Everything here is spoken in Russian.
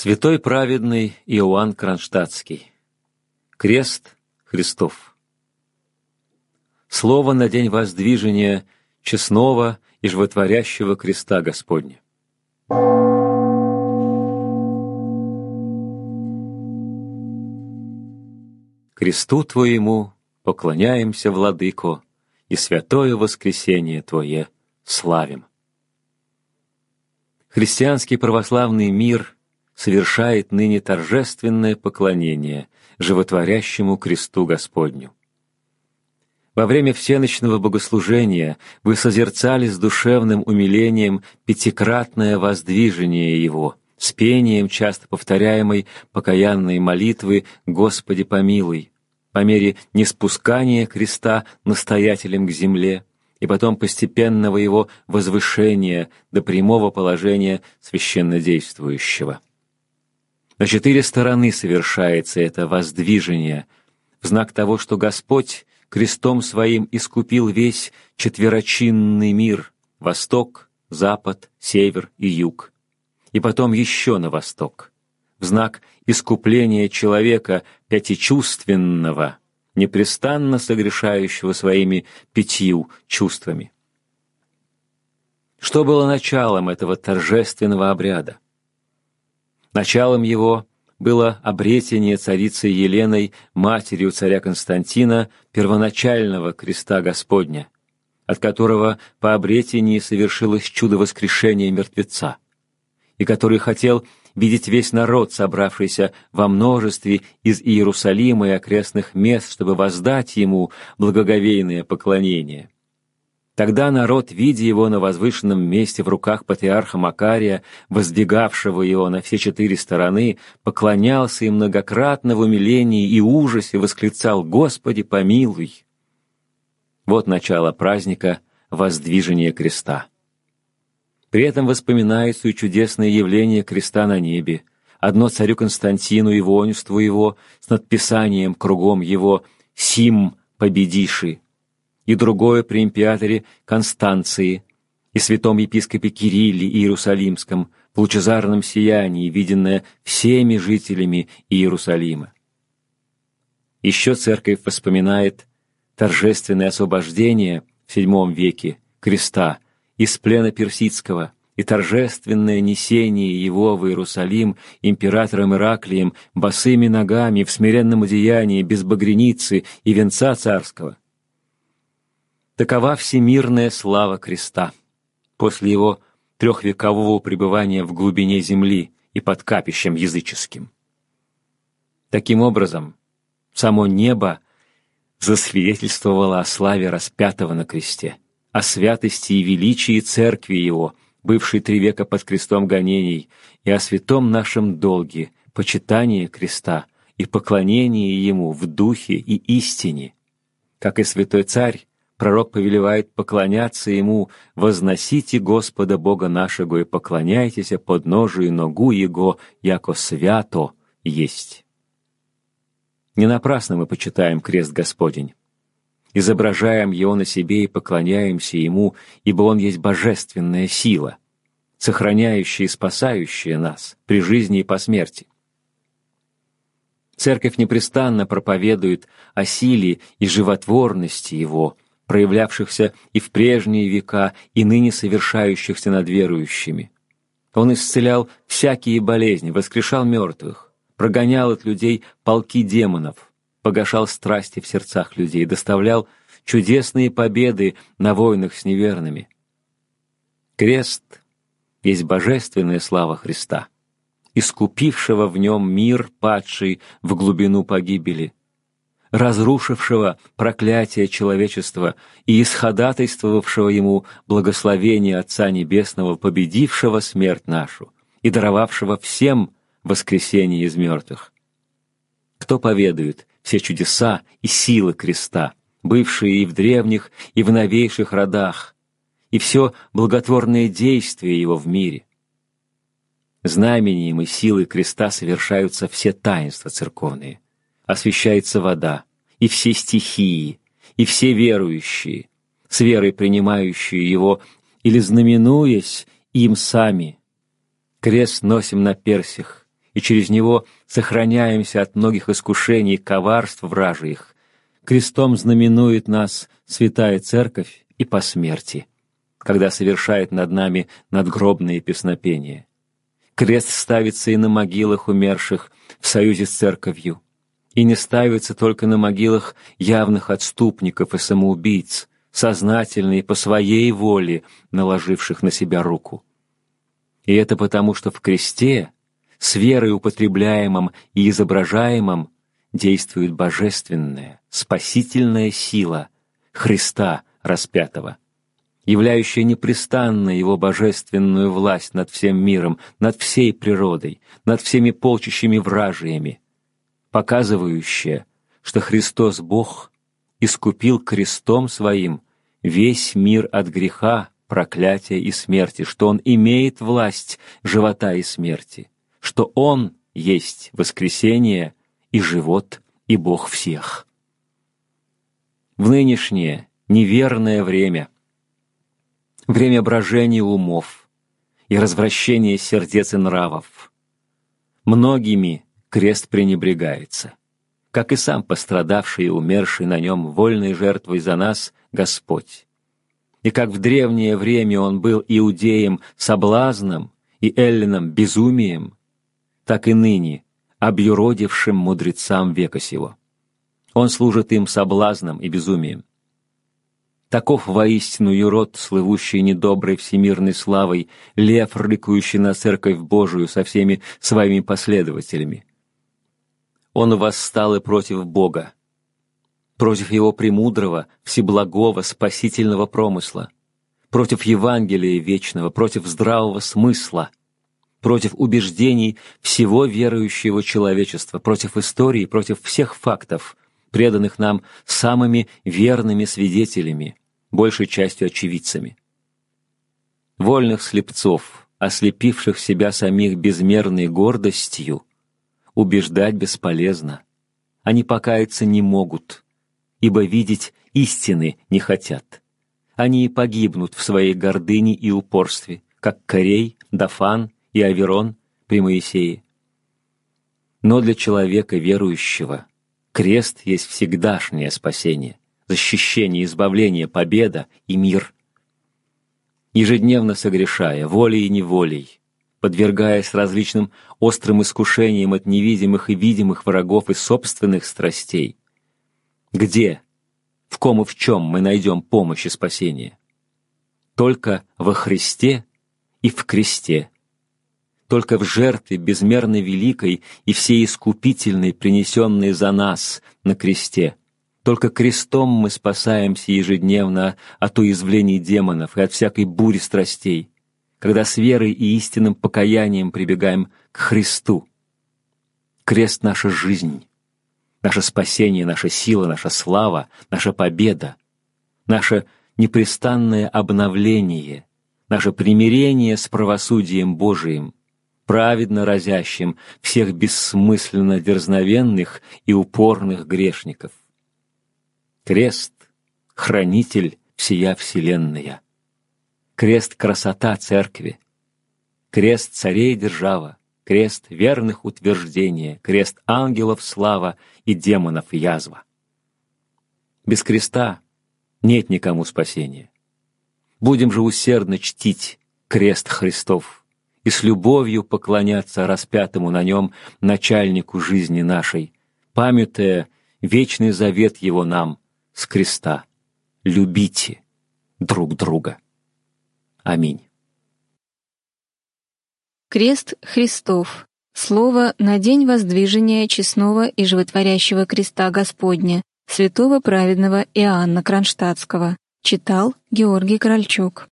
Святой праведный Иоанн Кронштадтский. Крест Христов. Слово на день воздвижения честного и животворящего креста Господня. Кресту Твоему поклоняемся, Владыко, и святое воскресение Твое славим. Христианский православный мир совершает ныне торжественное поклонение животворящему кресту Господню. Во время всеночного богослужения вы созерцали с душевным умилением пятикратное воздвижение Его, с пением часто повторяемой покаянной молитвы «Господи помилуй», по мере ниспускания креста настоятелем к земле, и потом постепенного его возвышения до прямого положения священнодействующего. На 4 стороны совершается это воздвижение, в знак того, что Господь крестом Своим искупил весь четверочинный мир — восток, запад, север и юг, и потом еще на восток, в знак искупления человека пятичувственного, непрестанно согрешающего своими 5 чувствами. Что было началом этого торжественного обряда? Началом его было обретение царицей Еленой, матерью царя Константина, первоначального креста Господня, от которого по обретении совершилось чудо воскрешения мертвеца, и который хотел видеть весь народ, собравшийся во множестве из Иерусалима и окрестных мест, чтобы воздать ему благоговейное поклонение. Тогда народ, видя его на возвышенном месте в руках патриарха Макария, воздвигавшего его на все 4 стороны, поклонялся им многократно в умилении и ужасе, восклицал: «Господи, помилуй!» Вот начало праздника воздвижения креста. При этом воспоминается и чудесное явление креста на небе, одно царю Константину и воинству его с надписанием кругом его «Сим победиши», и другое при императоре Констанции и святом епископе Кирилле Иерусалимском в лучезарном сиянии, виденное всеми жителями Иерусалима. Еще церковь вспоминает торжественное освобождение в VII веке креста из плена персидского и торжественное несение его в Иерусалим императором Ираклием босыми ногами в смиренном одеянии, без багряницы и венца царского. Такова всемирная слава креста после его 3-векового пребывания в глубине земли и под капищем языческим. Таким образом, само небо засвидетельствовало о славе распятого на кресте, о святости и величии церкви его, бывшей 3 века под крестом гонений, и о святом нашем долге, почитании креста и поклонении ему в духе и истине. Как и святой царь, пророк повелевает поклоняться ему: «Возносите Господа Бога нашего и поклоняйтесь подножию ногу Его, яко свято есть». Не напрасно мы почитаем крест Господень. Изображаем его на себе и поклоняемся ему, ибо он есть божественная сила, сохраняющая и спасающая нас при жизни и по смерти. Церковь непрестанно проповедует о силе и животворности его, проявлявшихся и в прежние века, и ныне совершающихся над верующими. Он исцелял всякие болезни, воскрешал мертвых, прогонял от людей полки демонов, погашал страсти в сердцах людей, доставлял чудесные победы на войнах с неверными. Крест есть божественная слава Христа, искупившего в нем мир, падший в глубину погибели, разрушившего проклятие человечества и исходатайствовавшего ему благословение Отца Небесного, победившего смерть нашу и даровавшего всем воскресение из мертвых. Кто поведает все чудеса и силы креста, бывшие и в древних, и в новейших родах, и все благотворные действия его в мире? Знамением и силой креста совершаются все таинства церковные, освящается вода, и все стихии, и все верующие, с верой принимающие его или знаменуясь им сами. Крест носим на персях, и через него сохраняемся от многих искушений и коварств вражьих, крестом знаменует нас Святая Церковь и по смерти, когда совершает над нами надгробные песнопения. Крест ставится и на могилах умерших в союзе с Церковью, и не ставится только на могилах явных отступников и самоубийц, сознательно и по своей воле наложивших на себя руку. И это потому, что в кресте, с верой употребляемым и изображаемым, действует божественная, спасительная сила Христа распятого, являющая непрестанно Его божественную власть над всем миром, над всей природой, над всеми полчищами вражиями, показывающая, что Христос Бог искупил крестом Своим весь мир от греха, проклятия и смерти, что Он имеет власть живота и смерти, что Он есть воскресение и живот, и Бог всех. В нынешнее неверное время брожения умов и развращения сердец и нравов, многими крест пренебрегается, как и сам пострадавший и умерший на нем вольной жертвой за нас Господь. И как в древнее время Он был иудеем соблазном и эллином безумием, так и ныне объюродившим мудрецам века сего. Он служит им соблазном и безумием. Таков воистину юрод, слывущий недоброй всемирной славой, лев, рыкающий на Церковь Божию со всеми своими последователями. Он восстал и против Бога, против Его премудрого, всеблагого, спасительного промысла, против Евангелия вечного, против здравого смысла, против убеждений всего верующего человечества, против истории, против всех фактов, преданных нам самыми верными свидетелями, большей частью очевидцами. Вольных слепцов, ослепивших себя самих безмерной гордостью, убеждать бесполезно. Они покаяться не могут, ибо видеть истины не хотят. Они и погибнут в своей гордыне и упорстве, как Корей, Дафан и Аверон при Моисее. Но для человека верующего крест есть всегдашнее спасение, защищение, избавление, победа и мир. Ежедневно согрешая, волей и неволей, подвергаясь различным острым искушениям от невидимых и видимых врагов и собственных страстей, где, в ком и в чем мы найдем помощь и спасение? Только во Христе и в кресте, только в жертве безмерно великой и всеискупительной, принесенной за нас на кресте. Только крестом мы спасаемся ежедневно от уязвлений демонов и от всякой бури страстей, когда с верой и истинным покаянием прибегаем к Христу. Крест — наша жизнь, наше спасение, наша сила, наша слава, наша победа, наше непрестанное обновление, наше примирение с правосудием Божиим, праведно разящим всех бессмысленно дерзновенных и упорных грешников. Крест — хранитель всея вселенная. Крест — красота Церкви. Крест — царей держава. Крест — верных утверждения. Крест — ангелов слава и демонов язва. Без креста нет никому спасения. Будем же усердно чтить крест Христов и с любовью поклоняться распятому на нем начальнику жизни нашей, памятуя вечный завет Его нам с креста: любите друг друга. Аминь. Крест Христов. Слово на день воздвижения честного и животворящего креста Господня, святого праведного Иоанна Кронштадтского. Читал Георгий Крольчук.